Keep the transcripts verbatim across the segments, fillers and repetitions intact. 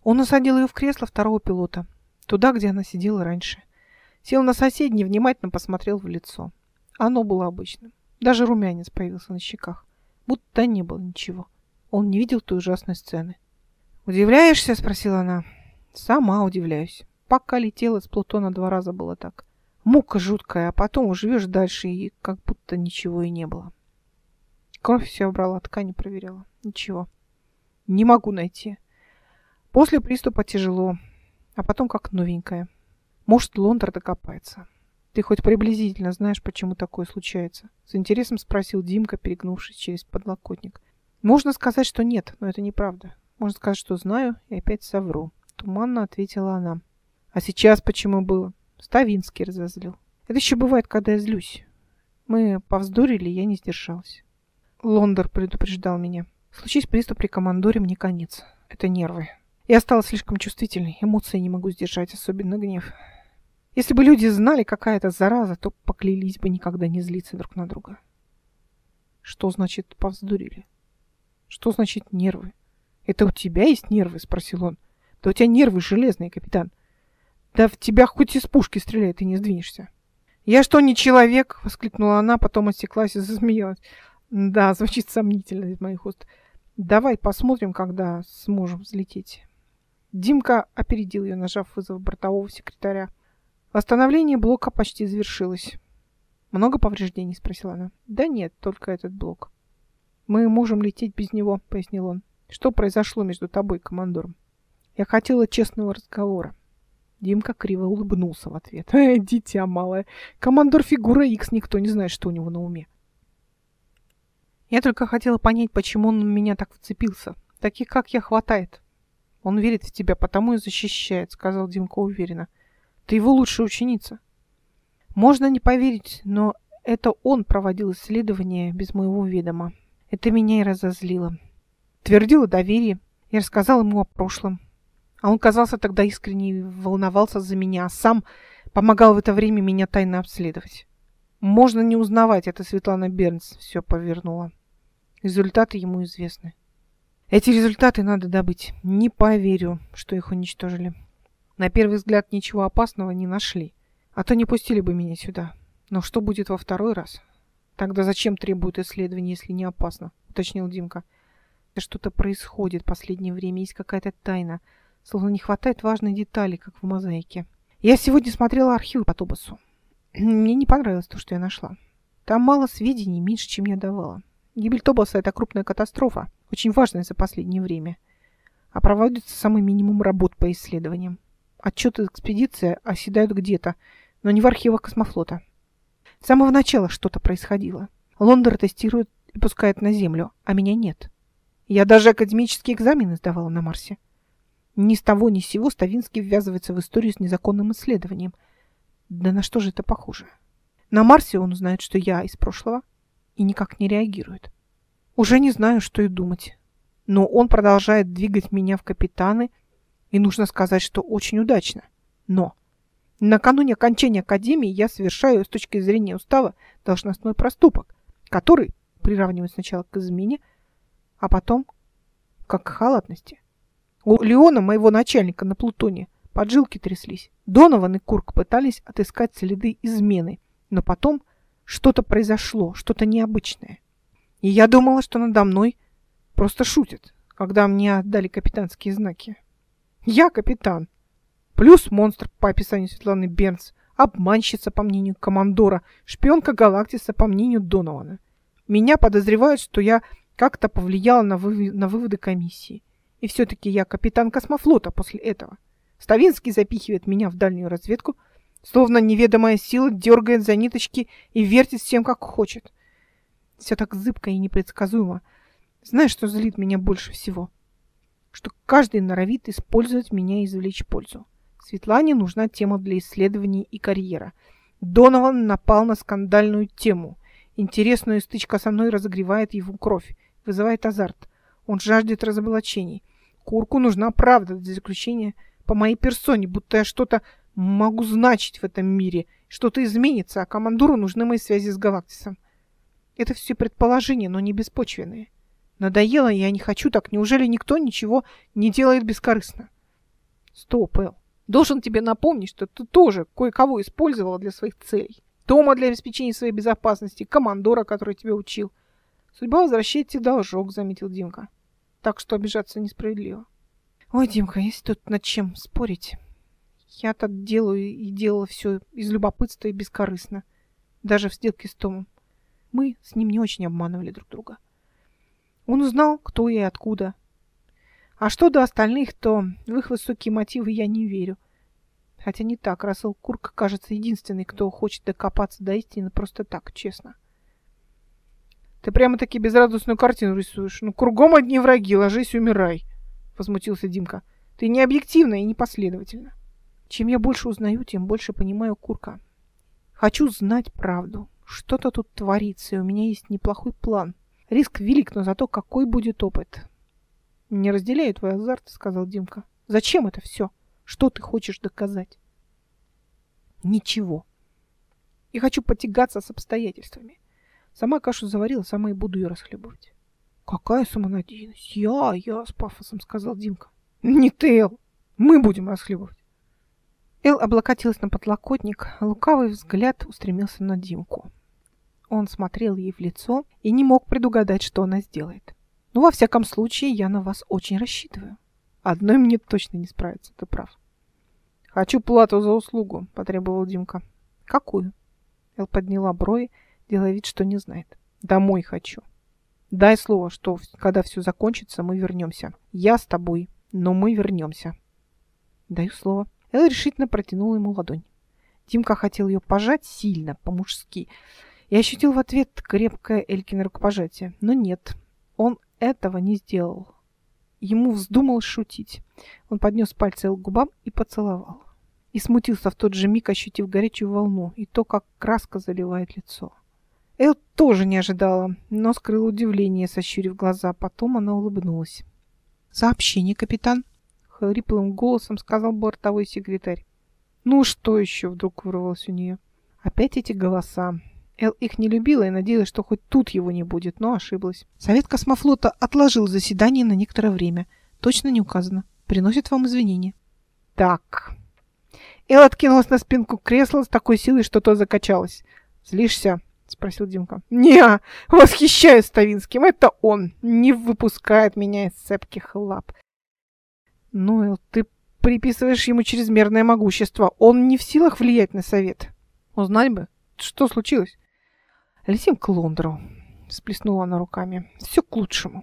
Он усадил ее в кресло второго пилота, туда, где она сидела раньше. Сел на соседнее и внимательно посмотрел в лицо. Оно было обычным. Даже румянец появился на щеках. Будто не было ничего. Он не видел той ужасной сцены. «Удивляешься?» — спросила она. «Сама удивляюсь. Пока летела с Плутона два раза было так. Мука жуткая, а потом живешь дальше, и как будто ничего и не было. Кровь все брала, ткани проверяла. Ничего. Не могу найти. После приступа тяжело, а потом как новенькая. Может, Лондер докопается. Ты хоть приблизительно знаешь, почему такое случается?» С интересом спросил Димка, перегнувшись через подлокотник. «Можно сказать, что нет, но это неправда. Можно сказать, что знаю, и опять совру», — туманно ответила она. «А сейчас почему было?» Ставинский разозлил. «Это еще бывает, когда я злюсь. Мы повздорили, я не сдержалась. Лондер предупреждал меня. Случись приступ при командоре, мне конец. Это нервы. Я стала слишком чувствительной, эмоции не могу сдержать, особенно гнев. Если бы люди знали, какая это зараза, то поклялись бы никогда не злиться друг на друга». «Что значит повздорили? Что значит нервы? Это у тебя есть нервы?» — спросил он. «Да у тебя нервы железные, капитан. Да в тебя хоть из пушки стреляет, и не сдвинешься». «Я что, не человек?» — воскликнула она, потом осеклась и засмеялась. «Да, звучит сомнительно из моих уст. Давай посмотрим, когда сможем взлететь». Димка опередил ее, нажав вызов бортового секретаря. Восстановление блока почти завершилось. «Много повреждений?» — спросила она. «Да нет, только этот блок». «Мы можем лететь без него», — пояснил он. «Что произошло между тобой и командором?» «Я хотела честного разговора». Димка криво улыбнулся в ответ. «Э, дитя малое, командор фигура Икс, никто не знает, что у него на уме». «Я только хотела понять, почему он в меня так вцепился. Таких, как я, хватает. Он верит в тебя, потому и защищает», — сказал Димка уверенно. «Ты его лучшая ученица». «Можно не поверить, но это он проводил исследования без моего ведома. Это меня и разозлило. Твердил о доверии. Я рассказал ему о прошлом. А он казался тогда искренне и волновался за меня, а сам помогал в это время меня тайно обследовать. Можно не узнавать, это Светлана Бернс все повернула. Результаты ему известны. Эти результаты надо добыть. Не поверю, что их уничтожили. На первый взгляд ничего опасного не нашли. А то не пустили бы меня сюда. Но что будет во второй раз? Тогда зачем требуют исследований, если не опасно?» — уточнил Димка. «Что-то происходит в последнее время, есть какая-то тайна. Словно не хватает важной детали, как в мозаике. Я сегодня смотрела архивы по Тобасу. Мне не понравилось то, что я нашла. Там мало сведений, меньше, чем я давала. Гибель Тобаса — это крупная катастрофа, очень важная за последнее время. А проводится самый минимум работ по исследованиям. Отчеты экспедиции оседают где-то, но не в архивах космофлота. С самого начала что-то происходило. Лондер тестирует и пускает на Землю, а меня нет. Я даже академические экзамены сдавала на Марсе. Ни с того ни с сего Ставинский ввязывается в историю с незаконным исследованием. Да на что же это похоже? На Марсе он узнает, что я из прошлого, и никак не реагирует. Уже не знаю, что и думать. Но он продолжает двигать меня в капитаны, и нужно сказать, что очень удачно. Но накануне окончания академии я совершаю с точки зрения устава должностной проступок, который приравнивают сначала к измене, а потом как к халатности. У Леона, моего начальника на Плутоне, поджилки тряслись. Донован и Курк пытались отыскать следы измены, но потом что-то произошло, что-то необычное. И я думала, что надо мной просто шутят, когда мне отдали капитанские знаки. Я капитан. Плюс монстр по описанию Светланы Бернс, обманщица по мнению командора, шпионка Галактиса по мнению Донована. Меня подозревают, что я как-то повлияла на, вы... на выводы комиссии. И все-таки я капитан космофлота после этого. Ставинский запихивает меня в дальнюю разведку, словно неведомая сила дергает за ниточки и вертит всем, как хочет. Все так зыбко и непредсказуемо. Знаешь, что злит меня больше всего? Что каждый норовит использовать меня и извлечь пользу. Светлане нужна тема для исследований и карьера. Донован напал на скандальную тему. Интересная стычка со мной разогревает его кровь, вызывает азарт. Он жаждет разоблачений. Курку нужна правда для заключения по моей персоне, будто я что-то могу значить в этом мире. Что-то изменится, а командору нужны мои связи с Галактисом. Это все предположения, но не беспочвенные. Надоело, я не хочу так. Неужели никто ничего не делает бескорыстно? Стоп, Эл. Должен тебе напомнить, что ты тоже кое-кого использовала для своих целей. Тома для обеспечения своей безопасности, командора, который тебя учил. Судьба возвращает тебе должок, заметил Димка. Так что обижаться несправедливо. Ой, Димка, есть тут над чем спорить. Я-то делаю и делала все из любопытства и бескорыстно. Даже в сделке с Томом. Мы с ним не очень обманывали друг друга. Он узнал, кто я и откуда. А что до остальных, то в их высокие мотивы я не верю. Хотя не так. Рассел Курк, кажется, единственный, кто хочет докопаться до истины просто так, честно. Ты прямо-таки безрадостную картину рисуешь. Ну, кругом одни враги, ложись, умирай. Возмутился Димка. Ты не объективна и непоследовательна. Чем я больше узнаю, тем больше понимаю Курка. Хочу знать правду. Что-то тут творится, и у меня есть неплохой план. Риск велик, но зато какой будет опыт. Не разделяю твой азарт, сказал Димка. Зачем это все? Что ты хочешь доказать? Ничего. Я хочу потягаться с обстоятельствами. Сама кашу заварила, сама и буду ее расхлебывать. Какая самонадеянность. Я, я, с пафосом сказал Димка. Не ты, Эл. Мы будем расхлебывать. Эл облокотилась на подлокотник, а лукавый взгляд устремился на Димку. Он смотрел ей в лицо и не мог предугадать, что она сделает. Ну, во всяком случае, я на вас очень рассчитываю. Одной мне точно не справиться, ты прав. Хочу плату за услугу, потребовал Димка. Какую? Эл подняла брови, делая вид, что не знает. Домой хочу. Дай слово, что когда все закончится, мы вернемся. Я с тобой, но мы вернемся. Даю слово. Эл решительно протянула ему ладонь. Димка хотел ее пожать сильно, по-мужски, и ощутил в ответ крепкое Элькино рукопожатие. Но нет, он этого не сделал. Ему вздумалось шутить. Он поднес пальцы Эл к губам и поцеловал. И смутился в тот же миг, ощутив горячую волну и то, как краска заливает лицо. Эл тоже не ожидала, но скрыла удивление, сощурив глаза. Потом она улыбнулась. «Сообщение, капитан!» — хриплым голосом сказал бортовой секретарь. «Ну что еще?» — вдруг вырвалось у нее. Опять эти голоса. Эл их не любила и надеялась, что хоть тут его не будет, но ошиблась. Совет космофлота отложил заседание на некоторое время. Точно не указано. Приносит вам извинения. Так. Эл откинулась на спинку кресла с такой силой, что то закачалось. «Злишься?» — спросил Димка. «Не, восхищаюсь Ставинским. Это он. Не выпускает меня из цепких лап». «Ну, Эл, ты приписываешь ему чрезмерное могущество. Он не в силах влиять на совет. Узнать бы, что случилось?» «Летим к Лондору», — всплеснула она руками. «Все к лучшему».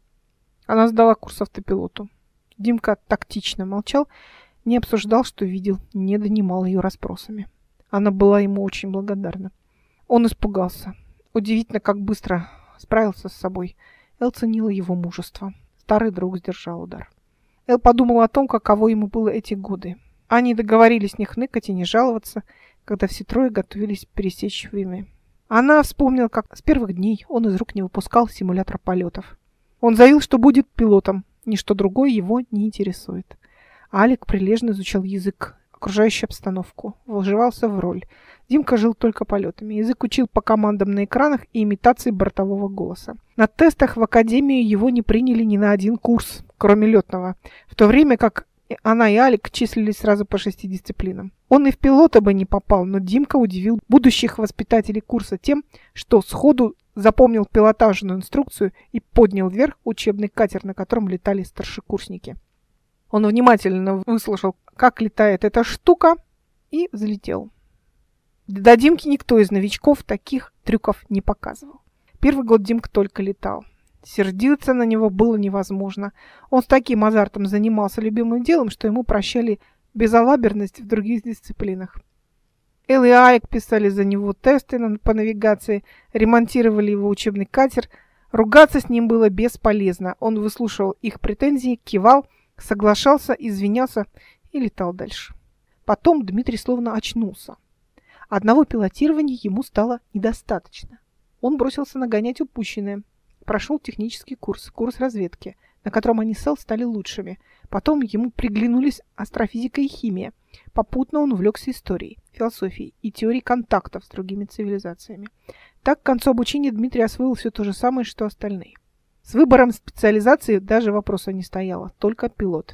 Она сдала курс автопилоту. Димка тактично молчал, не обсуждал, что видел, не донимал ее расспросами. Она была ему очень благодарна. Он испугался. Удивительно, как быстро справился с собой. Эл ценила его мужество. Старый друг сдержал удар. Эл подумал о том, каково ему было эти годы. Они договорились не хныкать и не жаловаться, когда все трое готовились пересечь Вimy. Она вспомнила, как с первых дней он из рук не выпускал симулятор полетов. Он заявил, что будет пилотом, ничто другое его не интересует. Алик прилежно изучал язык, окружающую обстановку, вживался в роль. Димка жил только полетами. Язык учил по командам на экранах и имитации бортового голоса. На тестах в академию его не приняли ни на один курс, кроме летного, в то время как она и Алик числились сразу по шести дисциплинам. Он и в пилота бы не попал, но Димка удивил будущих воспитателей курса тем, что сходу запомнил пилотажную инструкцию и поднял вверх учебный катер, на котором летали старшекурсники. Он внимательно выслушал, как летает эта штука, и взлетел. До Димки никто из новичков таких трюков не показывал. Первый год Димка только летал. Сердиться на него было невозможно. Он с таким азартом занимался любимым делом, что ему прощали безалаберность в других дисциплинах. Эл и Айк писали за него тесты по навигации, ремонтировали его учебный катер. Ругаться с ним было бесполезно. Он выслушивал их претензии, кивал, соглашался, извинялся и летал дальше. Потом Дмитрий словно очнулся. Одного пилотирования ему стало недостаточно. Он бросился нагонять упущенное. Прошел технический курс, курс разведки, на котором они с Эл стали лучшими. Потом ему приглянулись астрофизика и химия. Попутно он увлекся историей, философией и теорией контактов с другими цивилизациями. Так к концу обучения Дмитрий освоил все то же самое, что остальные. С выбором специализации даже вопроса не стояло, только пилот.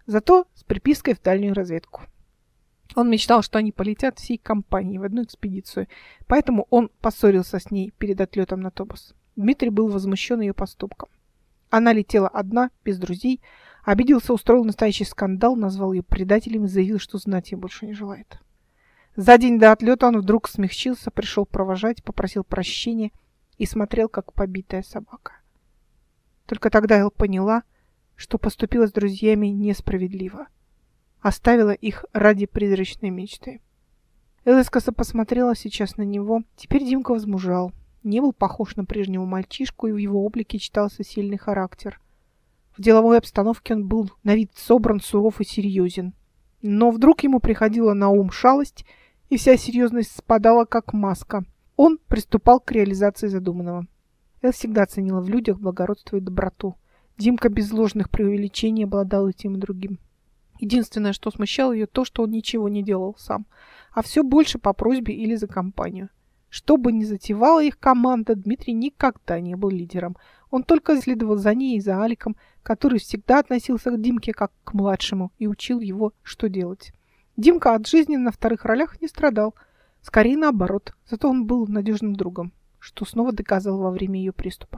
Зато с припиской в дальнюю разведку. Он мечтал, что они полетят всей компанией в одну экспедицию, поэтому он поссорился с ней перед отлетом на Тобос. Дмитрий был возмущен ее поступком. Она летела одна, без друзей, обиделся, устроил настоящий скандал, назвал ее предателем и заявил, что знать ее больше не желает. За день до отлета он вдруг смягчился, пришел провожать, попросил прощения и смотрел, как побитая собака. Только тогда Эл поняла, что поступила с друзьями несправедливо. Оставила их ради призрачной мечты. Эл искоса посмотрела сейчас на него. Теперь Димка возмужал. Не был похож на прежнего мальчишку, и в его облике читался сильный характер. В деловой обстановке он был на вид собран, суров и серьезен. Но вдруг ему приходила на ум шалость, и вся серьезность спадала, как маска. Он приступал к реализации задуманного. Эл всегда ценила в людях благородство и доброту. Димка без ложных преувеличений обладал и тем, и другим. Единственное, что смущало ее, то, что он ничего не делал сам, а все больше по просьбе или за компанию. Что бы ни затевала их команда, Дмитрий никогда не был лидером. Он только следовал за ней и за Аликом, который всегда относился к Димке как к младшему и учил его, что делать. Димка от жизни на вторых ролях не страдал. Скорее наоборот, зато он был надежным другом, что снова доказал во время ее приступа.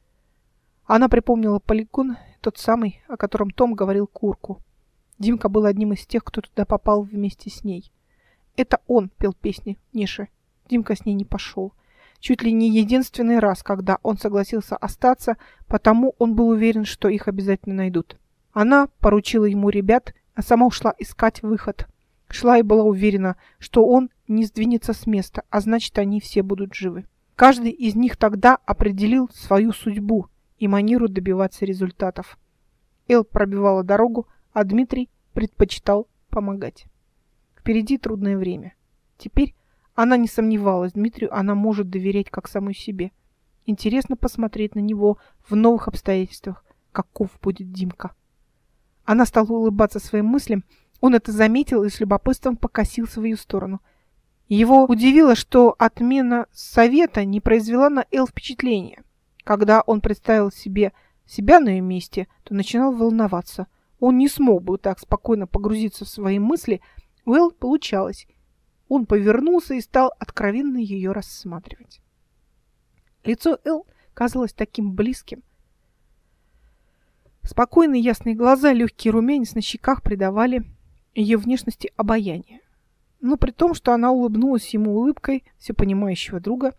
Она припомнила полигон, тот самый, о котором Том говорил Курку. Димка был одним из тех, кто туда попал вместе с ней. Это он пел песни Ниши. Димка с ней не пошел. Чуть ли не единственный раз, когда он согласился остаться, потому он был уверен, что их обязательно найдут. Она поручила ему ребят, а сама ушла искать выход. Шла и была уверена, что он не сдвинется с места, а значит, они все будут живы. Каждый из них тогда определил свою судьбу и манеру добиваться результатов. Эл пробивала дорогу, а Дмитрий предпочитал помогать. Впереди трудное время. Теперь она не сомневалась, Дмитрию она может доверять как самой себе. Интересно посмотреть на него в новых обстоятельствах, каков будет Димка. Она стала улыбаться своим мыслям, он это заметил и с любопытством покосился в ее сторону. Его удивило, что отмена совета не произвела на Эл впечатления. Когда он представил себе себя на ее месте, то начинал волноваться. Он не смог бы так спокойно погрузиться в свои мысли. У Эл получалось. Он повернулся и стал откровенно ее рассматривать. Лицо Эл казалось таким близким. Спокойные ясные глаза, легкий румянец на щеках придавали ее внешности обаяние. Но при том, что она улыбнулась ему улыбкой всепонимающего друга,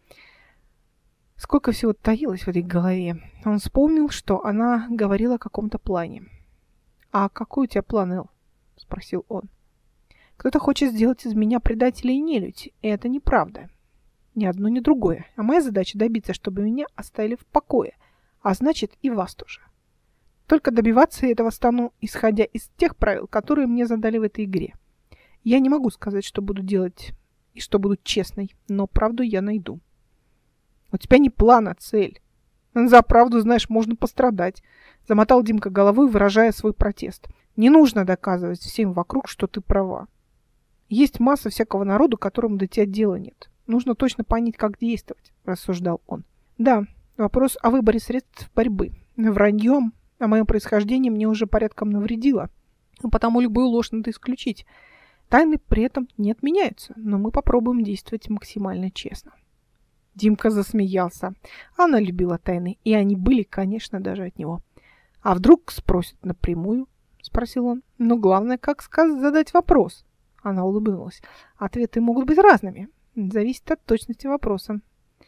сколько всего таилось в этой голове. Он вспомнил, что она говорила о каком-то плане. «А какой у тебя план, Эл?» — спросил он. «Кто-то хочет сделать из меня предателя и нелюдь, и это неправда. Ни одно, ни другое. А моя задача добиться, чтобы меня оставили в покое, а значит и вас тоже. Только добиваться этого стану, исходя из тех правил, которые мне задали в этой игре. Я не могу сказать, что буду делать и что буду честной, но правду я найду». «У тебя не план, а цель. За правду, знаешь, можно пострадать», — замотал Димка головой, выражая свой протест. «Не нужно доказывать всем вокруг, что ты права. Есть масса всякого народу, которому до тебя дела нет. Нужно точно понять, как действовать», — рассуждал он. «Да, вопрос о выборе средств борьбы. Враньем о моем происхождении мне уже порядком навредило, потому любую ложь надо исключить. Тайны при этом не отменяются, но мы попробуем действовать максимально честно». Димка засмеялся. Она любила тайны, и они были, конечно, даже от него. «А вдруг спросят напрямую?» — спросил он. «Но главное, как сказать, задать вопрос». Она улыбнулась. «Ответы могут быть разными. Зависит от точности вопроса».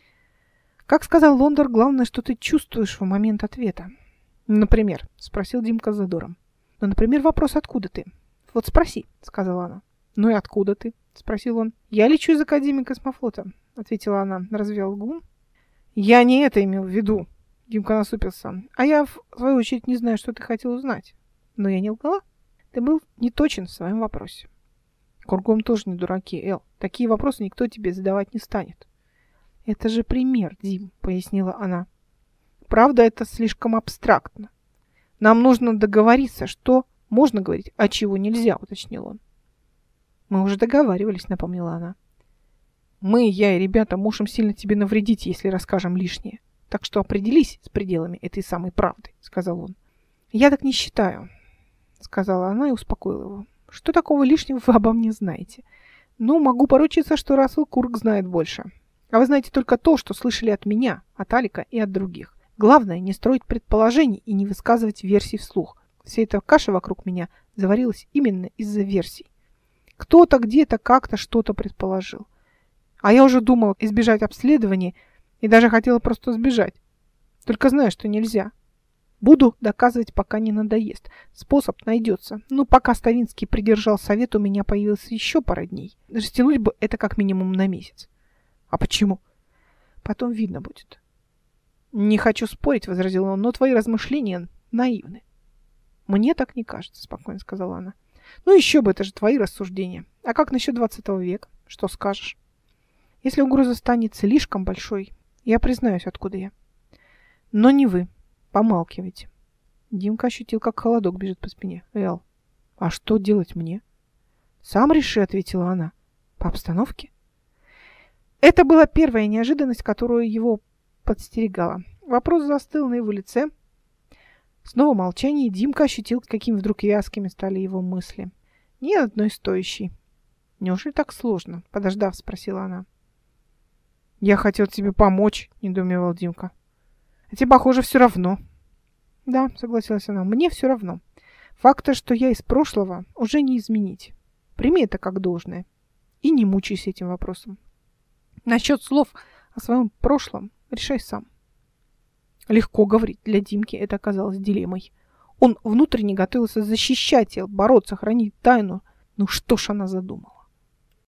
«Как сказал Лондор, главное, что ты чувствуешь в момент ответа». «Например?» — спросил Димка с задором. «Ну, например, вопрос «откуда ты?» «Вот спроси», — сказала она. «Ну и откуда ты?» — спросил он. «Я лечу из Академии космофлота», — ответила она, развела губу. «Я не это имел в виду», — Димка насупился. «А я, в свою очередь, не знаю, что ты хотел узнать. Но я не лгала. Ты был неточен в своем вопросе». «Кругом тоже не дураки, Эл. Такие вопросы никто тебе задавать не станет». «Это же пример, Дим», — пояснила она. «Правда, это слишком абстрактно. Нам нужно договориться, что можно говорить, а чего нельзя», — уточнил он. «Мы уже договаривались», — напомнила она. «Мы, я и ребята, можем сильно тебе навредить, если расскажем лишнее. Так что определись с пределами этой самой правды», — сказал он. «Я так не считаю. сказала она и успокоила его. Что такого лишнего вы обо мне знаете? Ну, могу поручиться, что Рассел Курк знает больше. А вы знаете только то, что слышали от меня, от Алика и от других. Главное, не строить предположений и не высказывать версий вслух. Вся эта каша вокруг меня заварилась именно из-за версий. Кто-то где-то как-то что-то предположил. А я уже думал избежать обследования и даже хотела просто сбежать. Только знаю, что нельзя. Буду доказывать, пока не надоест. Способ найдется. Ну, пока Ставинский придержал совет, у меня появилось еще пара дней. Растянуть бы это как минимум на месяц. А почему? Потом видно будет. Не хочу спорить, возразил он, но твои размышления наивны. Мне так не кажется, спокойно сказала она. Ну еще бы, это же твои рассуждения. А как насчет двадцатого века? Что скажешь? Если угроза станет слишком большой, я признаюсь, откуда я. Но не вы. Помалкивайте. Димка ощутил, как холодок бежит по спине. Эл, а что делать мне? Сам реши, ответила она. По обстановке? Это была первая неожиданность, которую его подстерегала. Вопрос застыл на его лице. Снова молчание, и Димка ощутил, какими вдруг вязкими стали его мысли. Ни одной стоящей. Неужели так сложно? Подождав, спросила она. Я хотел тебе помочь, недоумевал Димка. А тебе, похоже, все равно. Да, согласилась она, мне все равно. Факта, что я из прошлого, уже не изменить. Прими это как должное. И не мучайся этим вопросом. Насчет слов о своем прошлом решай сам. Легко говорить. Для Димки это оказалось дилеммой. Он внутренне готовился защищать ее, бороться, хранить тайну. Ну что ж она задумала?